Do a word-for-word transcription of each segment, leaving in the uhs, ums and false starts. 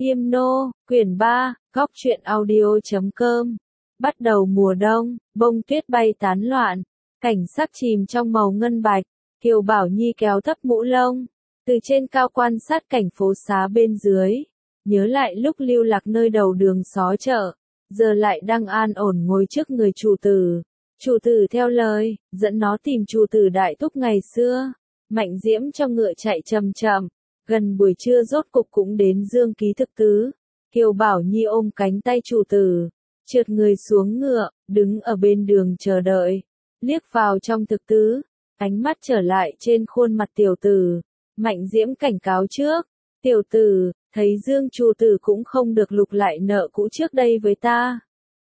Yêm nô, quyển ba, góc truyện audio chấm com. Bắt đầu mùa đông, bông tuyết bay tán loạn, cảnh sắc chìm trong màu ngân bạch. Kiều Bảo Nhi kéo thấp mũ lông, từ trên cao quan sát cảnh phố xá bên dưới, nhớ lại lúc lưu lạc nơi đầu đường xó chợ, giờ lại đang an ổn ngồi trước người chủ tử. Chủ tử theo lời, dẫn nó tìm chủ tử đại thúc ngày xưa. Mạnh Diễm cho ngựa chạy chậm chậm, gần buổi trưa rốt cục cũng đến Dương Ký thực tứ. Kiều Bảo Nhi ôm cánh tay chủ tử, trượt người xuống ngựa, đứng ở bên đường chờ đợi, liếc vào trong thực tứ, ánh mắt trở lại trên khuôn mặt tiểu tử. Mạnh Diễm cảnh cáo trước, tiểu tử, thấy Dương chủ tử cũng không được lục lại nợ cũ trước đây với ta.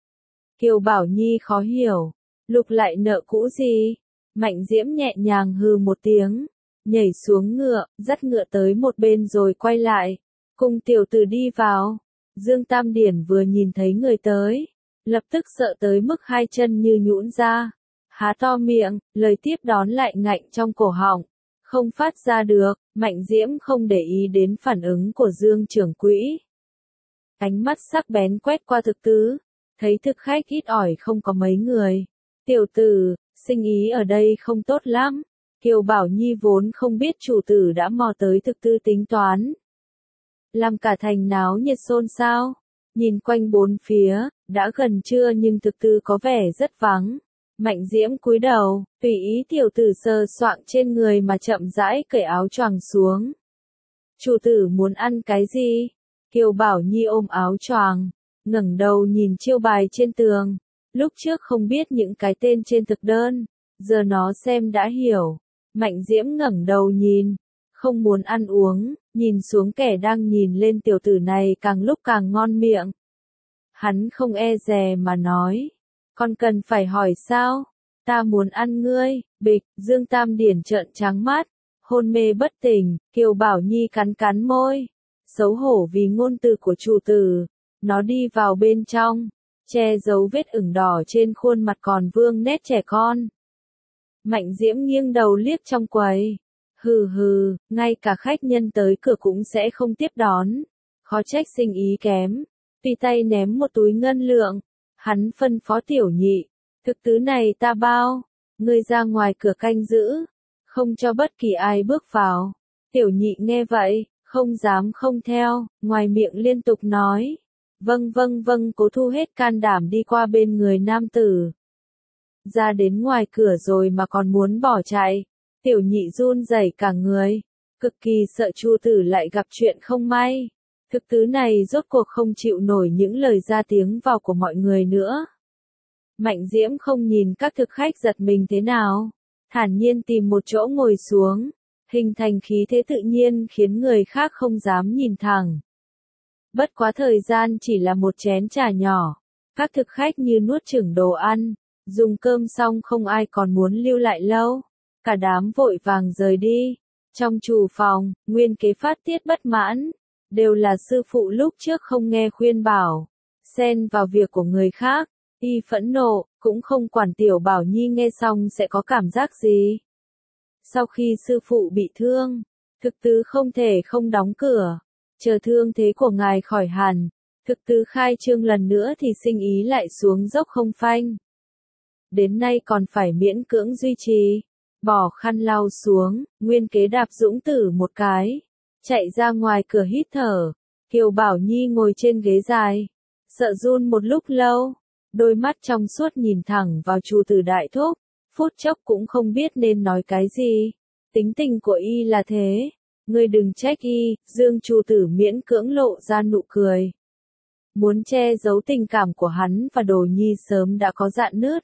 Kiều Bảo Nhi khó hiểu, lục lại nợ cũ gì? Mạnh Diễm nhẹ nhàng hừ một tiếng, nhảy xuống ngựa, dắt ngựa tới một bên rồi quay lại, cùng tiểu tử đi vào. Dương Tam Điển vừa nhìn thấy người tới, lập tức sợ tới mức hai chân như nhũn ra, há to miệng, lời tiếp đón lại ngạnh trong cổ họng, không phát ra được. Mạnh Diễm không để ý đến phản ứng của Dương trưởng quỹ, ánh mắt sắc bén quét qua thực tứ, thấy thực khách ít ỏi không có mấy người. Tiểu tử, sinh ý ở đây không tốt lắm. Kiều Bảo Nhi vốn không biết chủ tử đã mò tới thực tư tính toán, làm cả thành náo nhiệt xôn xao. Nhìn quanh bốn phía, đã gần trưa nhưng thực tư có vẻ rất vắng. Mạnh Diễm cúi đầu, tùy ý tiểu tử sờ soạng trên người mà chậm rãi cởi áo choàng xuống. Chủ tử muốn ăn cái gì? Kiều Bảo Nhi ôm áo choàng, ngẩng đầu nhìn chiêu bài trên tường. Lúc trước không biết những cái tên trên thực đơn, giờ nó xem đã hiểu. Mạnh Diễm ngẩng đầu nhìn, không muốn ăn uống, nhìn xuống kẻ đang nhìn lên tiểu tử này càng lúc càng ngon miệng. Hắn không e dè mà nói, con cần phải hỏi sao? Ta muốn ăn ngươi. Bịch, Dương Tam Điển trợn trắng mắt, hôn mê bất tỉnh. Kiều Bảo Nhi cắn cắn môi, xấu hổ vì ngôn từ của chủ tử. Nó đi vào bên trong, che giấu vết ửng đỏ trên khuôn mặt còn vương nét trẻ con. Mạnh Diễm nghiêng đầu liếc trong quầy, hừ hừ, ngay cả khách nhân tới cửa cũng sẽ không tiếp đón, khó trách sinh ý kém. Tùy tay ném một túi ngân lượng, hắn phân phó tiểu nhị, thực tứ này ta bao, ngươi ra ngoài cửa canh giữ, không cho bất kỳ ai bước vào. Tiểu nhị nghe vậy, không dám không theo, ngoài miệng liên tục nói, vâng vâng vâng, cố thu hết can đảm đi qua bên người nam tử. Ra đến ngoài cửa rồi mà còn muốn bỏ chạy, tiểu nhị run rẩy cả người, cực kỳ sợ chủ tử lại gặp chuyện không may. Thực tứ này rốt cuộc không chịu nổi những lời ra tiếng vào của mọi người nữa. Mạnh Diễm không nhìn các thực khách giật mình thế nào, thản nhiên tìm một chỗ ngồi xuống, hình thành khí thế tự nhiên khiến người khác không dám nhìn thẳng. Bất quá thời gian chỉ là một chén trà nhỏ, các thực khách như nuốt chửng đồ ăn, dùng cơm xong không ai còn muốn lưu lại lâu, cả đám vội vàng rời đi. Trong chủ phòng, Nguyên Kế phát tiết bất mãn, đều là sư phụ lúc trước không nghe khuyên bảo, xen vào việc của người khác, y phẫn nộ, cũng không quản tiểu Bảo Nhi nghe xong sẽ có cảm giác gì. Sau khi sư phụ bị thương, thực tứ không thể không đóng cửa, chờ thương thế của ngài khỏi hẳn, thực tứ khai trương lần nữa thì sinh ý lại xuống dốc không phanh. Đến nay còn phải miễn cưỡng duy trì. Bỏ khăn lau xuống, Nguyên Kế đạp Dũng Tử một cái, chạy ra ngoài cửa hít thở. Kiều Bảo Nhi ngồi trên ghế dài, sợ run một lúc lâu, đôi mắt trong suốt nhìn thẳng vào chủ tử đại thúc, phút chốc cũng không biết nên nói cái gì. Tính tình của y là thế, ngươi đừng trách y. Dương chủ tử miễn cưỡng lộ ra nụ cười, muốn che giấu tình cảm của hắn và Đồ Nhi sớm đã có rạn nứt.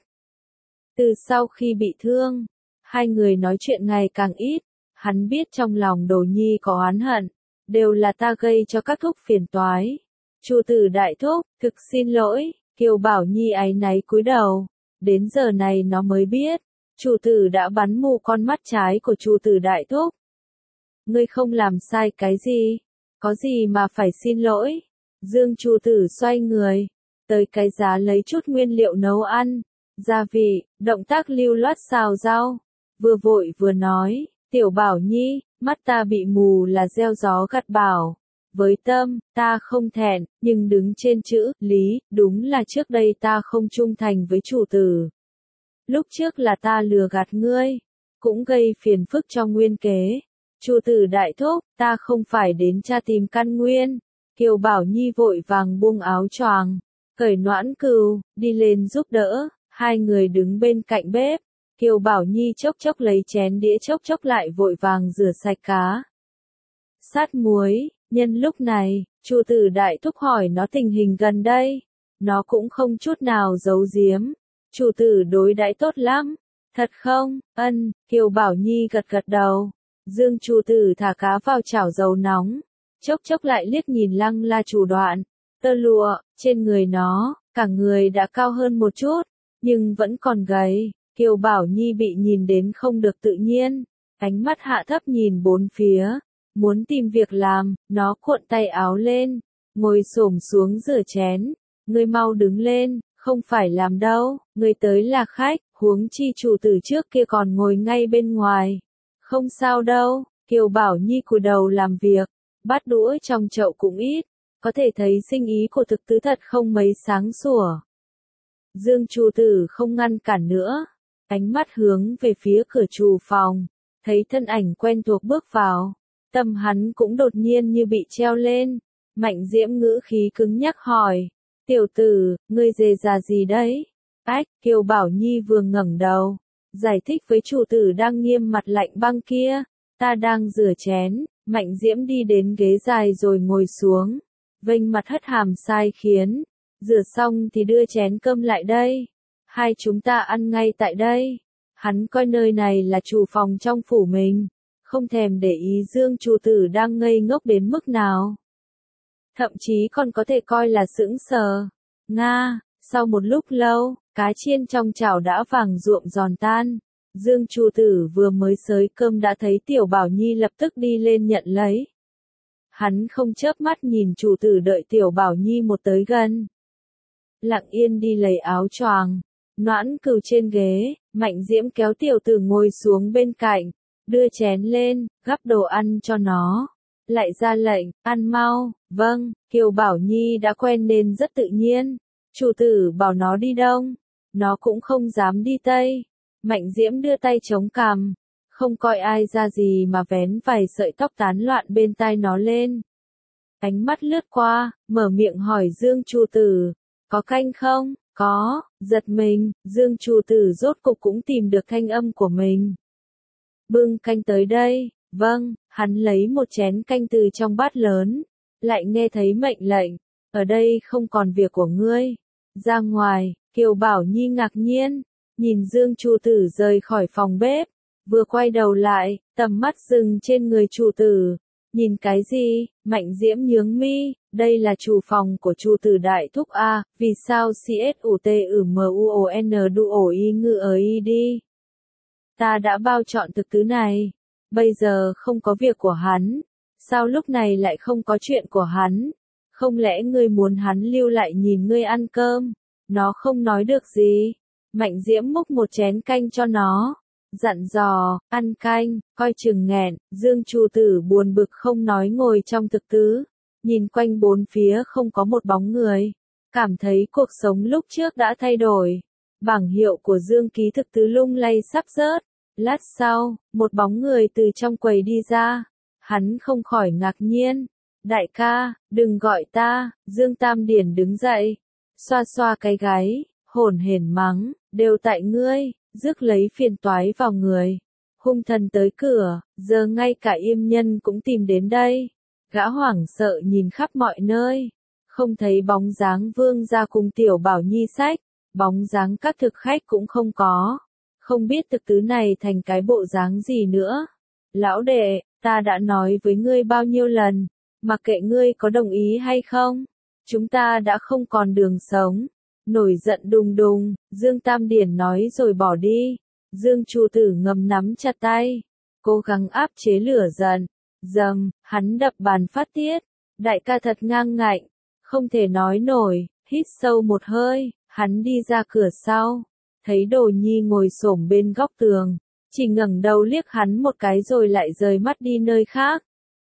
Từ sau khi bị thương, hai người nói chuyện ngày càng ít, hắn biết trong lòng Đồ Nhi có oán hận, đều là ta gây cho các thúc phiền toái. Chủ tử đại thúc, thực xin lỗi. Kiều Bảo Nhi áy náy cúi đầu, đến giờ này nó mới biết, chủ tử đã bắn mù con mắt trái của chủ tử đại thúc. Ngươi không làm sai cái gì, có gì mà phải xin lỗi. Dương chủ tử xoay người, tới cái giá lấy chút nguyên liệu nấu ăn, gia vị, động tác lưu loát xào rau, vừa vội vừa nói, tiểu Bảo Nhi, mắt ta bị mù là gieo gió gặt bão, với tâm, ta không thẹn, nhưng đứng trên chữ, lý, đúng là trước đây ta không trung thành với chủ tử. Lúc trước là ta lừa gạt ngươi, cũng gây phiền phức cho Nguyên Kế. Chủ tử đại thúc, ta không phải đến tra tìm căn nguyên. Kiều Bảo Nhi vội vàng buông áo choàng, cởi noãn cừu, đi lên giúp đỡ, hai người đứng bên cạnh bếp. Kiều Bảo Nhi chốc chốc lấy chén đĩa chốc chốc lại vội vàng rửa sạch cá. Sát muối, nhân lúc này, chủ tử đại thúc hỏi nó tình hình gần đây. Nó cũng không chút nào giấu giếm. Chủ tử đối đãi tốt lắm. Thật không? Ân, Kiều Bảo Nhi gật gật đầu. Dương chủ tử thả cá vào chảo dầu nóng. Chốc chốc lại liếc nhìn Lăng La chủ đoạn. Tơ lụa, trên người nó, cả người đã cao hơn một chút, nhưng vẫn còn gầy. Kiều Bảo Nhi bị nhìn đến không được tự nhiên. Ánh mắt hạ thấp nhìn bốn phía. Muốn tìm việc làm, nó cuộn tay áo lên. Ngồi xổm xuống rửa chén. Ngươi mau đứng lên, không phải làm đâu, ngươi tới là khách, huống chi chủ tử trước kia còn ngồi ngay bên ngoài. Không sao đâu, Kiều Bảo Nhi cúi đầu làm việc, bát đũa trong chậu cũng ít, có thể thấy sinh ý của thực tứ thật không mấy sáng sủa. Dương chủ tử không ngăn cản nữa, ánh mắt hướng về phía cửa trù phòng, thấy thân ảnh quen thuộc bước vào, tâm hắn cũng đột nhiên như bị treo lên, Mạnh Diễm ngữ khí cứng nhắc hỏi. Tiểu tử, ngươi dề già gì đấy? Ách, Kiều Bảo Nhi vừa ngẩng đầu, giải thích với chủ tử đang nghiêm mặt lạnh băng kia, ta đang rửa chén. Mạnh Diễm đi đến ghế dài rồi ngồi xuống, vênh mặt hất hàm sai khiến, rửa xong thì đưa chén cơm lại đây, hai chúng ta ăn ngay tại đây. Hắn coi nơi này là chủ phòng trong phủ mình, không thèm để ý Dương chủ tử đang ngây ngốc đến mức nào. Thậm chí còn có thể coi là sững sờ. Nga, sau một lúc lâu, cá chiên trong chảo đã vàng ruộm giòn tan. Dương chủ tử vừa mới xới cơm đã thấy Tiểu Bảo Nhi lập tức đi lên nhận lấy. Hắn không chớp mắt nhìn chủ tử đợi Tiểu Bảo Nhi một tới gần. Lặng yên đi lấy áo choàng, noãn cừu trên ghế, Mạnh Diễm kéo tiểu tử ngồi xuống bên cạnh, đưa chén lên, gắp đồ ăn cho nó. Lại ra lệnh, ăn mau, vâng, Kiều Bảo Nhi đã quen nên rất tự nhiên. Chủ tử bảo nó đi đông, nó cũng không dám đi tây. Mạnh Diễm đưa tay chống cằm, không coi ai ra gì mà vén vài sợi tóc tán loạn bên tai nó lên. Ánh mắt lướt qua, mở miệng hỏi Dương chủ tử, có canh không? Có, giật mình, Dương chủ tử rốt cục cũng tìm được thanh âm của mình. Bưng canh tới đây. Vâng, hắn lấy một chén canh từ trong bát lớn, lại nghe thấy mệnh lệnh, ở đây không còn việc của ngươi. Ra ngoài, Kiều Bảo Nhi ngạc nhiên, nhìn Dương chủ tử rời khỏi phòng bếp, vừa quay đầu lại, tầm mắt dừng trên người chủ tử. Nhìn cái gì? Mạnh Diễm nhướng mi, đây là chủ phòng của chủ tử đại thúc A, vì sao C S U T U M U O N đu ổ y ngự ở y đi. Ta đã bao chọn thực tứ này. Bây giờ không có việc của hắn, sao lúc này lại không có chuyện của hắn? Không lẽ ngươi muốn hắn lưu lại nhìn ngươi ăn cơm? Nó không nói được gì. Mạnh Diễm múc một chén canh cho nó, dặn dò, ăn canh, coi chừng nghẹn. Dương chủ tử buồn bực không nói ngồi trong thực tứ, nhìn quanh bốn phía không có một bóng người, cảm thấy cuộc sống lúc trước đã thay đổi. Bảng hiệu của Dương ký thực tứ lung lay sắp rớt. Lát sau, một bóng người từ trong quầy đi ra. Hắn không khỏi ngạc nhiên. Đại ca, đừng gọi ta. Dương Tam Điển đứng dậy, xoa xoa cái gáy, hổn hển mắng, đều tại ngươi, rước lấy phiền toái vào người. Hung thần tới cửa, giờ ngay cả Yêm Nhân cũng tìm đến đây. Gã hoảng sợ nhìn khắp mọi nơi, không thấy bóng dáng Vương gia cùng Tiểu Bảo Nhi sách, bóng dáng các thực khách cũng không có. Không biết thực tứ này thành cái bộ dáng gì nữa. Lão đệ, ta đã nói với ngươi bao nhiêu lần, mặc kệ ngươi có đồng ý hay không, chúng ta đã không còn đường sống. Nổi giận đùng đùng, Dương Tam Điển nói rồi bỏ đi. Dương chủ tử ngầm nắm chặt tay, cố gắng áp chế lửa giận. Dầm, hắn đập bàn phát tiết. Đại ca thật ngang ngạnh, không thể nói nổi. Hít sâu một hơi, hắn đi ra cửa sau. Thấy Đồ Nhi ngồi xổm bên góc tường, chỉ ngẩng đầu liếc hắn một cái rồi lại rời mắt đi nơi khác.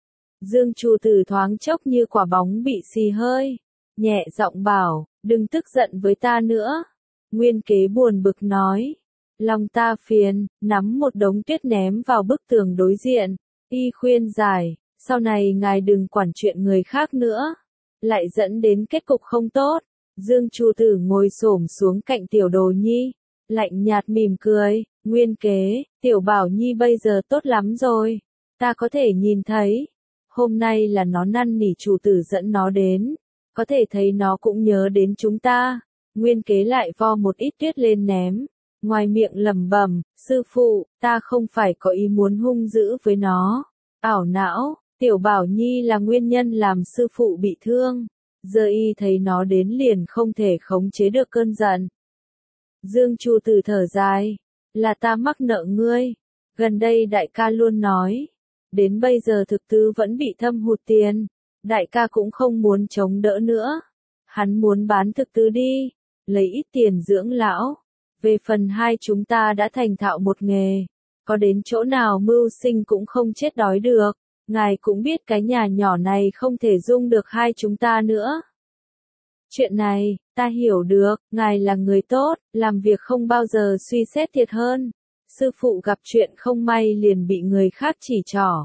Dương Chu Tử thoáng chốc như quả bóng bị xì hơi, nhẹ giọng bảo, đừng tức giận với ta nữa. Nguyên Kế buồn bực nói, lòng ta phiền, nắm một đống tuyết ném vào bức tường đối diện, y khuyên giải, sau này ngài đừng quản chuyện người khác nữa, lại dẫn đến kết cục không tốt. Dương Chu Tử ngồi xổm xuống cạnh Tiểu Đồ Nhi, lạnh nhạt mỉm cười, Nguyên Kế, Tiểu Bảo Nhi bây giờ tốt lắm rồi, ta có thể nhìn thấy, hôm nay là nó năn nỉ chủ tử dẫn nó đến, có thể thấy nó cũng nhớ đến chúng ta. Nguyên Kế lại vo một ít tuyết lên ném, ngoài miệng lẩm bẩm, sư phụ, ta không phải có ý muốn hung dữ với nó, ảo não, Tiểu Bảo Nhi là nguyên nhân làm sư phụ bị thương, giờ y thấy nó đến liền không thể khống chế được cơn giận. Dương Chu Tử thở dài, là ta mắc nợ ngươi, gần đây đại ca luôn nói, đến bây giờ thực tư vẫn bị thâm hụt tiền, đại ca cũng không muốn chống đỡ nữa, hắn muốn bán thực tư đi, lấy ít tiền dưỡng lão, về phần hai chúng ta đã thành thạo một nghề, có đến chỗ nào mưu sinh cũng không chết đói được, ngài cũng biết cái nhà nhỏ này không thể dung được hai chúng ta nữa. Chuyện này, ta hiểu được, ngài là người tốt, làm việc không bao giờ suy xét thiệt hơn. Sư phụ gặp chuyện không may liền bị người khác chỉ trỏ.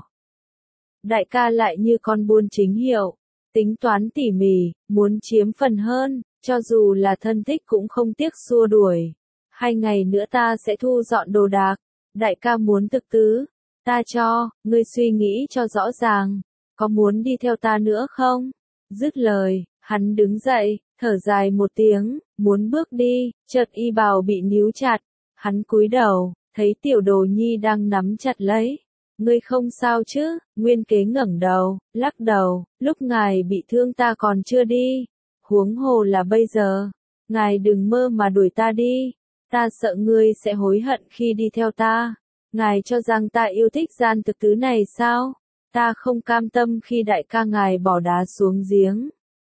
Đại ca lại như con buôn chính hiệu, tính toán tỉ mỉ, muốn chiếm phần hơn, cho dù là thân thích cũng không tiếc xua đuổi. Hai ngày nữa ta sẽ thu dọn đồ đạc, đại ca muốn thực tứ, ta cho, ngươi suy nghĩ cho rõ ràng, có muốn đi theo ta nữa không? Dứt lời, hắn đứng dậy, thở dài một tiếng, muốn bước đi, chợt y bào bị níu chặt, hắn cúi đầu, thấy Tiểu Đồ Nhi đang nắm chặt lấy. Ngươi không sao chứ? Nguyên Kế ngẩng đầu, lắc đầu, lúc ngài bị thương ta còn chưa đi, huống hồ là bây giờ, ngài đừng mơ mà đuổi ta đi, ta sợ ngươi sẽ hối hận khi đi theo ta. Ngài cho rằng ta yêu thích gian thực tứ này sao? Ta không cam tâm khi đại ca ngài bỏ đá xuống giếng.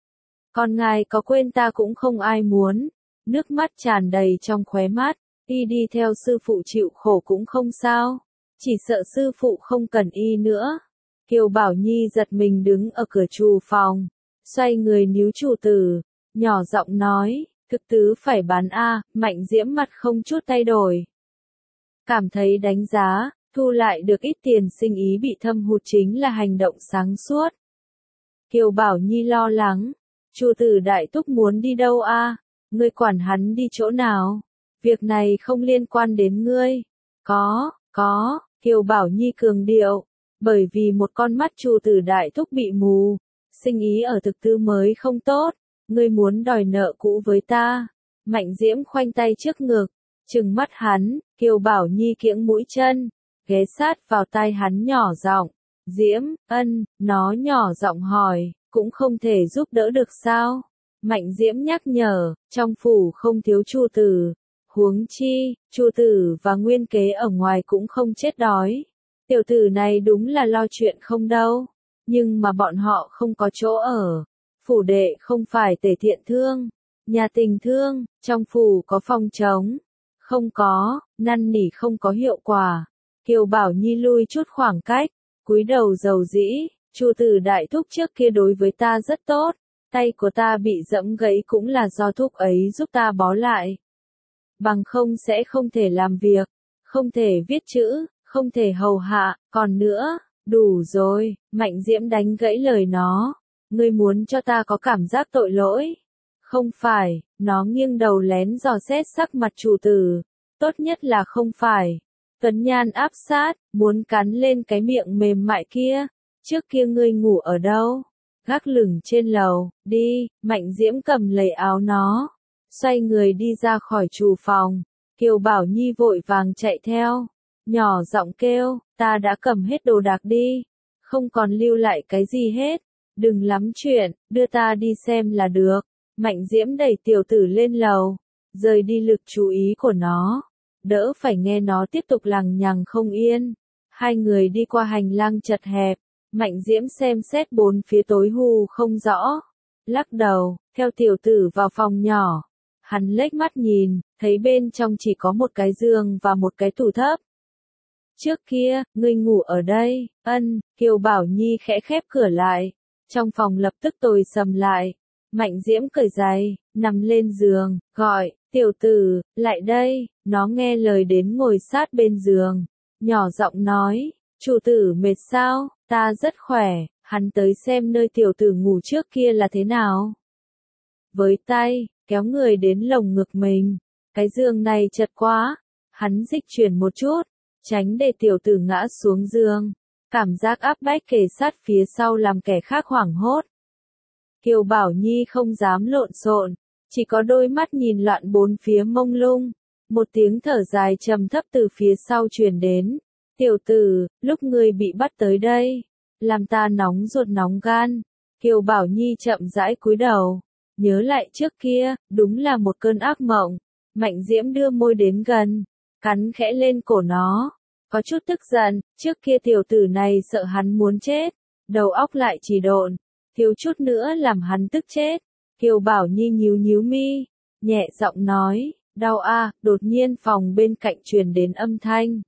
Còn ngài có quên ta cũng không ai muốn. Nước mắt tràn đầy trong khóe mắt, y đi theo sư phụ chịu khổ cũng không sao. Chỉ sợ sư phụ không cần y nữa. Kiều Bảo Nhi giật mình đứng ở cửa trù phòng, xoay người níu chủ tử, nhỏ giọng nói, thực tứ phải bán a. Mạnh Diễm mặt không chút thay đổi. Cảm thấy đánh giá, thu lại được ít tiền sinh ý bị thâm hụt chính là hành động sáng suốt. Kiều Bảo Nhi lo lắng, chủ tử đại thúc muốn đi đâu a? Ngươi quản hắn đi chỗ nào? Việc này không liên quan đến ngươi. Có, có, Kiều Bảo Nhi cường điệu, bởi vì một con mắt chủ tử đại thúc bị mù, sinh ý ở thực tư mới không tốt, ngươi muốn đòi nợ cũ với ta. Mạnh Diễm khoanh tay trước ngực, trừng mắt hắn, Kiều Bảo Nhi kiễng mũi chân, ghé sát vào tai hắn nhỏ giọng, Diễm, ân, nó nhỏ giọng hỏi, cũng không thể giúp đỡ được sao? Mạnh Diễm nhắc nhở, trong phủ không thiếu chu tử, huống chi, chu tử và Nguyên Kế ở ngoài cũng không chết đói. Tiểu tử này đúng là lo chuyện không đâu, nhưng mà bọn họ không có chỗ ở. Phủ đệ không phải tể thiện thương, nhà tình thương, trong phủ có phòng trống. Không có, năn nỉ không có hiệu quả. Kiều Bảo Nhi lui chút khoảng cách, cúi đầu dầu dĩ, chu tử đại thúc trước kia đối với ta rất tốt, tay của ta bị dẫm gãy cũng là do thúc ấy giúp ta bó lại. Bằng không sẽ không thể làm việc, không thể viết chữ, không thể hầu hạ, còn nữa, đủ rồi, Mạnh Diễm đánh gãy lời nó, ngươi muốn cho ta có cảm giác tội lỗi. Không phải, nó nghiêng đầu lén dò xét sắc mặt chủ tử, tốt nhất là không phải. Tuấn Nhan áp sát, muốn cắn lên cái miệng mềm mại kia, trước kia ngươi ngủ ở đâu? Gác lửng trên lầu, đi, Mạnh Diễm cầm lấy áo nó, xoay người đi ra khỏi trù phòng, Kiều Bảo Nhi vội vàng chạy theo, nhỏ giọng kêu, ta đã cầm hết đồ đạc đi, không còn lưu lại cái gì hết, đừng lắm chuyện, đưa ta đi xem là được. Mạnh Diễm đẩy tiểu tử lên lầu, rời đi lực chú ý của nó, đỡ phải nghe nó tiếp tục lằng nhằng không yên. Hai người đi qua hành lang chật hẹp, Mạnh Diễm xem xét bốn phía tối hù không rõ, lắc đầu, theo tiểu tử vào phòng nhỏ. Hắn lếch mắt nhìn, thấy bên trong chỉ có một cái giường và một cái tủ thấp. trước kia, ngươi ngủ ở đây, ân, Kiều Bảo Nhi khẽ khép cửa lại, trong phòng lập tức tối sầm lại, Mạnh Diễm cởi giày, nằm lên giường, gọi, tiểu tử, lại đây, nó nghe lời đến ngồi sát bên giường, nhỏ giọng nói, chủ tử mệt sao, ta rất khỏe, hắn tới xem nơi tiểu tử ngủ trước kia là thế nào. Với tay, kéo người đến lồng ngực mình, cái giường này chật quá, hắn dịch chuyển một chút, tránh để tiểu tử ngã xuống giường, cảm giác áp bách kề sát phía sau làm kẻ khác hoảng hốt. Kiều Bảo Nhi không dám lộn xộn, chỉ có đôi mắt nhìn loạn bốn phía mông lung, một tiếng thở dài trầm thấp từ phía sau truyền đến, tiểu tử, lúc ngươi bị bắt tới đây, làm ta nóng ruột nóng gan. Kiều Bảo Nhi chậm rãi cúi đầu, nhớ lại trước kia, đúng là một cơn ác mộng. Mạnh Diễm đưa môi đến gần, cắn khẽ lên cổ nó, có chút tức giận, trước kia tiểu tử này sợ hắn muốn chết, đầu óc lại chỉ độn, thiếu chút nữa làm hắn tức chết. Kiều Bảo Nhi nhíu nhíu mi, nhẹ giọng nói, đau a, đột nhiên phòng bên cạnh truyền đến âm thanh.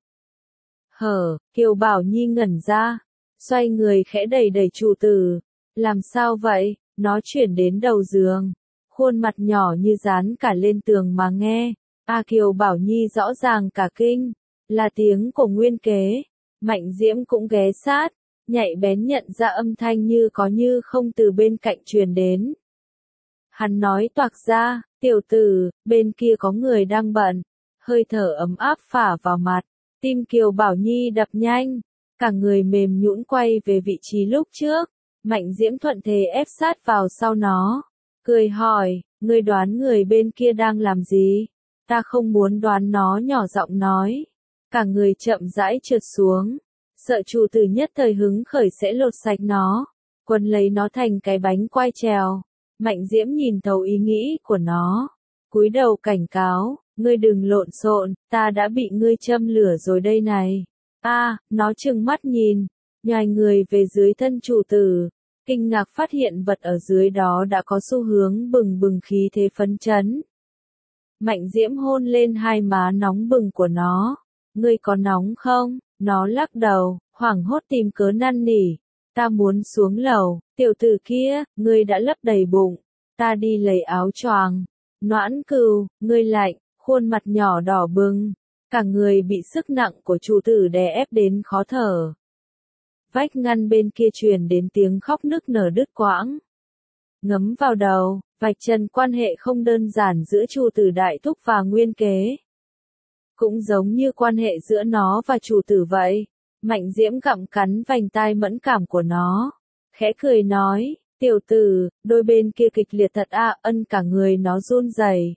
Hở, Kiều Bảo Nhi ngẩn ra, xoay người khẽ đẩy đẩy chủ tử, làm sao vậy, nó chuyển đến đầu giường, khuôn mặt nhỏ như dán cả lên tường mà nghe, a Kiều Bảo Nhi rõ ràng cả kinh, là tiếng của Nguyên Kế, Mạnh Diễm cũng ghé sát, nhạy bén nhận ra âm thanh như có như không từ bên cạnh truyền đến. Hắn nói toạc ra, tiểu tử, bên kia có người đang bận, hơi thở ấm áp phả vào mặt, tim Kiều Bảo Nhi đập nhanh, cả người mềm nhũn quay về vị trí lúc trước, Mạnh Diễm thuận thế ép sát vào sau nó, cười hỏi, ngươi đoán người bên kia đang làm gì? Ta không muốn đoán, nó nhỏ giọng nói, cả người chậm rãi trượt xuống, sợ chủ tử nhất thời hứng khởi sẽ lột sạch nó, quấn lấy nó thành cái bánh quai trèo. Mạnh Diễm nhìn thấu ý nghĩ của nó, cúi đầu cảnh cáo, ngươi đừng lộn xộn, ta đã bị ngươi châm lửa rồi đây này. A, à, nó trừng mắt nhìn, nhòi người về dưới thân chủ tử, kinh ngạc phát hiện vật ở dưới đó đã có xu hướng bừng bừng khí thế phấn chấn. Mạnh Diễm hôn lên hai má nóng bừng của nó, ngươi có nóng không? Nó lắc đầu, hoảng hốt tìm cớ năn nỉ, ta muốn xuống lầu, tiểu tử kia, ngươi đã lấp đầy bụng, ta đi lấy áo choàng. Noãn Cừu, ngươi lạnh, khuôn mặt nhỏ đỏ bừng, cả người bị sức nặng của chủ tử đè ép đến khó thở. Vách ngăn bên kia truyền đến tiếng khóc nức nở đứt quãng. Ngấm vào đầu, vạch trần quan hệ không đơn giản giữa chủ tử Đại Thúc và Nguyên Kế. Cũng giống như quan hệ giữa nó và chủ tử vậy. Mạnh Diễm gặm cắn vành tai mẫn cảm của nó, khẽ cười nói, tiểu tử, đôi bên kia kịch liệt thật a, ân, cả người nó run rẩy.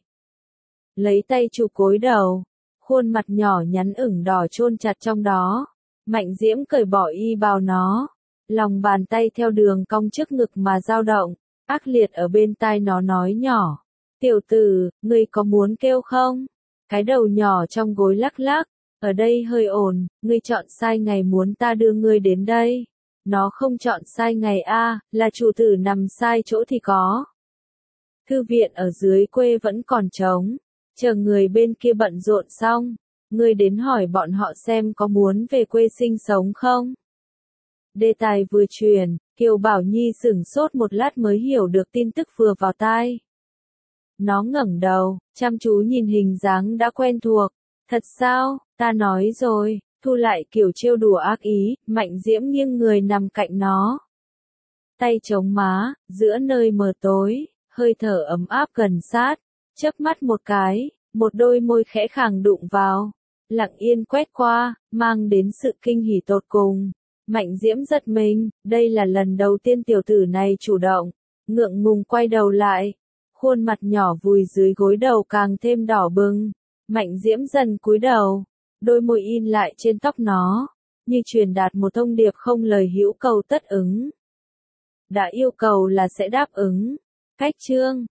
Lấy tay chụp gối đầu, khuôn mặt nhỏ nhắn ửng đỏ chôn chặt trong đó. Mạnh Diễm cởi bỏ y bào nó, lòng bàn tay theo đường cong trước ngực mà dao động, ác liệt ở bên tai nó nói nhỏ, tiểu tử, ngươi có muốn kêu không? Cái đầu nhỏ trong gối lắc lắc, ở đây hơi ổn, ngươi chọn sai ngày muốn ta đưa ngươi đến đây. Nó không chọn sai ngày a, là chủ tử nằm sai chỗ thì có. Thư viện ở dưới quê vẫn còn trống, chờ người bên kia bận rộn xong, ngươi đến hỏi bọn họ xem có muốn về quê sinh sống không. Đề tài vừa truyền, Kiều Bảo Nhi sửng sốt một lát mới hiểu được tin tức vừa vào tai. Nó ngẩng đầu, chăm chú nhìn hình dáng đã quen thuộc. Thật sao, ta nói rồi, thu lại kiểu trêu đùa ác ý, Mạnh Diễm nghiêng người nằm cạnh nó. Tay chống má, giữa nơi mờ tối, hơi thở ấm áp gần sát, chớp mắt một cái, một đôi môi khẽ khàng đụng vào, lặng yên quét qua, mang đến sự kinh hỉ tột cùng. Mạnh Diễm giật mình, đây là lần đầu tiên tiểu tử này chủ động, ngượng ngùng quay đầu lại, khuôn mặt nhỏ vùi dưới gối đầu càng thêm đỏ bừng. Mạnh Diễm dần cúi đầu, đôi môi in lại trên tóc nó, như truyền đạt một thông điệp không lời hữu cầu tất ứng. Đã yêu cầu là sẽ đáp ứng. Cách chương